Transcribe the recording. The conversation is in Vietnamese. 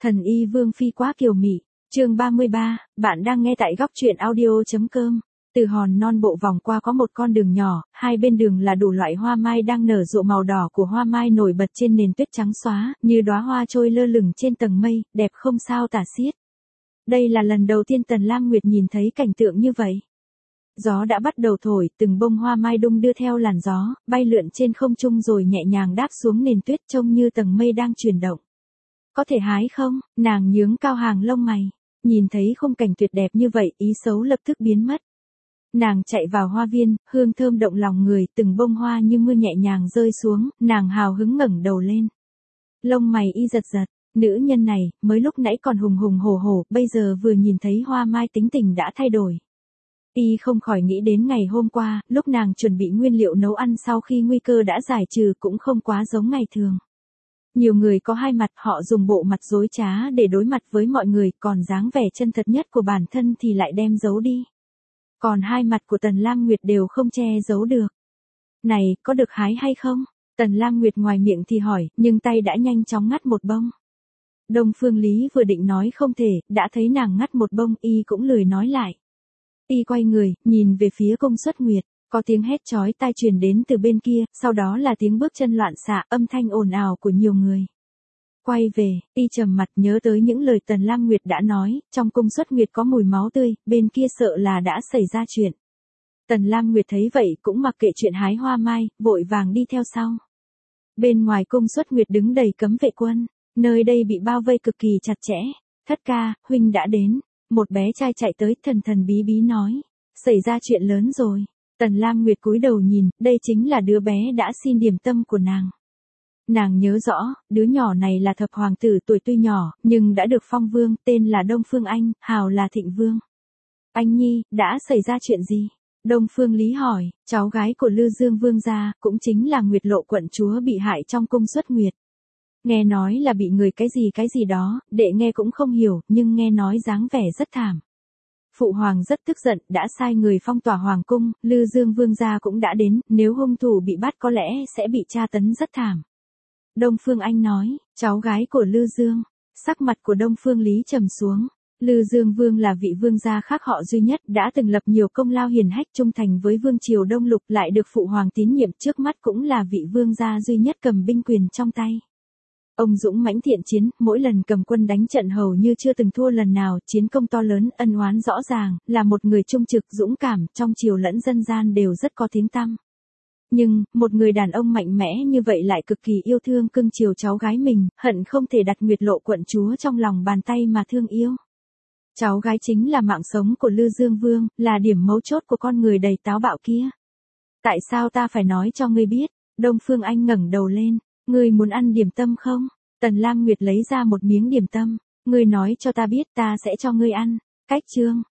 Thần y Vương Phi quá kiều mị. Chương 33, bạn đang nghe tại góc truyện audio.com. Từ hòn non bộ vòng qua có một con đường nhỏ, hai bên đường là đủ loại hoa mai đang nở rộ, màu đỏ của hoa mai nổi bật trên nền tuyết trắng xóa, như đóa hoa trôi lơ lửng trên tầng mây, đẹp không sao tả xiết. Đây là lần đầu tiên Tần Lam Nguyệt nhìn thấy cảnh tượng như vậy. Gió đã bắt đầu thổi, từng bông hoa mai đung đưa theo làn gió, bay lượn trên không trung rồi nhẹ nhàng đáp xuống nền tuyết, trông như tầng mây đang chuyển động. Có thể hái không? Nàng nhướng cao hàng lông mày. Nhìn thấy khung cảnh tuyệt đẹp như vậy, ý xấu lập tức biến mất. Nàng chạy vào hoa viên, hương thơm động lòng người, từng bông hoa như mưa nhẹ nhàng rơi xuống, nàng hào hứng ngẩng đầu lên. Lông mày y giật giật, nữ nhân này, mới lúc nãy còn hùng hùng hổ hổ, bây giờ vừa nhìn thấy hoa mai tính tình đã thay đổi. Y không khỏi nghĩ đến ngày hôm qua, lúc nàng chuẩn bị nguyên liệu nấu ăn sau khi nguy cơ đã giải trừ cũng không quá giống ngày thường. Nhiều người có hai mặt, họ dùng bộ mặt dối trá để đối mặt với mọi người, còn dáng vẻ chân thật nhất của bản thân thì lại đem giấu đi. Còn hai mặt của Tần Lam Nguyệt đều không che giấu được. Này, có được hái hay không? Tần Lam Nguyệt ngoài miệng thì hỏi, nhưng tay đã nhanh chóng ngắt một bông. Đông Phương Lý vừa định nói không thể, đã thấy nàng ngắt một bông, y cũng lười nói lại. Y quay người, nhìn về phía Cung Xuất Nguyệt, có tiếng hét chói tai truyền đến từ bên kia, sau đó là tiếng bước chân loạn xạ, âm thanh ồn ào của nhiều người. Quay về, y trầm mặt nhớ tới những lời Tần Lam Nguyệt đã nói, trong Cung Xuất Nguyệt có mùi máu tươi, bên kia sợ là đã xảy ra chuyện. Tần Lam Nguyệt thấy vậy cũng mặc kệ chuyện hái hoa mai, vội vàng đi theo sau. Bên ngoài Cung Xuất Nguyệt đứng đầy cấm vệ quân, nơi đây bị bao vây cực kỳ chặt chẽ. Thất ca, huynh đã đến. Một bé trai chạy tới, thần thần bí bí nói. Xảy ra chuyện lớn rồi. Tần Lam Nguyệt cúi đầu nhìn, đây chính là đứa bé đã xin điểm tâm của nàng. Nàng nhớ rõ, đứa nhỏ này là thập hoàng tử, tuổi tuy nhỏ, nhưng đã được phong vương, tên là Đông Phương Anh, hào là Thịnh Vương. Anh nhi, đã xảy ra chuyện gì? Đông Phương Lý hỏi, cháu gái của Lư Dương Vương gia, cũng chính là Nguyệt Lộ quận chúa bị hại trong Cung Xuất Nguyệt. Nghe nói là bị người cái gì đó, đệ nghe cũng không hiểu, nhưng nghe nói dáng vẻ rất thảm. Phụ hoàng rất tức giận, đã sai người phong tỏa hoàng cung, Lư Dương Vương gia cũng đã đến, nếu hung thủ bị bắt có lẽ sẽ bị tra tấn rất thảm. Đông Phương Anh nói, cháu gái của Lư Dương. Sắc mặt của Đông Phương Lý trầm xuống. Lư Dương Vương là vị vương gia khác họ duy nhất, đã từng lập nhiều công lao hiển hách, trung thành với vương triều Đông Lục, lại được phụ hoàng tín nhiệm, trước mắt cũng là vị vương gia duy nhất cầm binh quyền trong tay. Ông dũng mãnh thiện chiến, mỗi lần cầm quân đánh trận hầu như chưa từng thua lần nào, chiến công to lớn, ân oán rõ ràng, là một người trung trực, dũng cảm, trong triều lẫn dân gian đều rất có tiếng tăm. Nhưng, một người đàn ông mạnh mẽ như vậy lại cực kỳ yêu thương cưng chiều cháu gái mình, hận không thể đặt Nguyệt Lộ quận chúa trong lòng bàn tay mà thương yêu. Cháu gái chính là mạng sống của Lư Dương Vương, là điểm mấu chốt của con người đầy táo bạo kia. Tại sao ta phải nói cho ngươi biết? Đông Phương Anh ngẩng đầu lên. Ngươi muốn ăn điểm tâm không? Tần Lam Nguyệt lấy ra một miếng điểm tâm. Ngươi nói cho ta biết, ta sẽ cho ngươi ăn. Cách chương.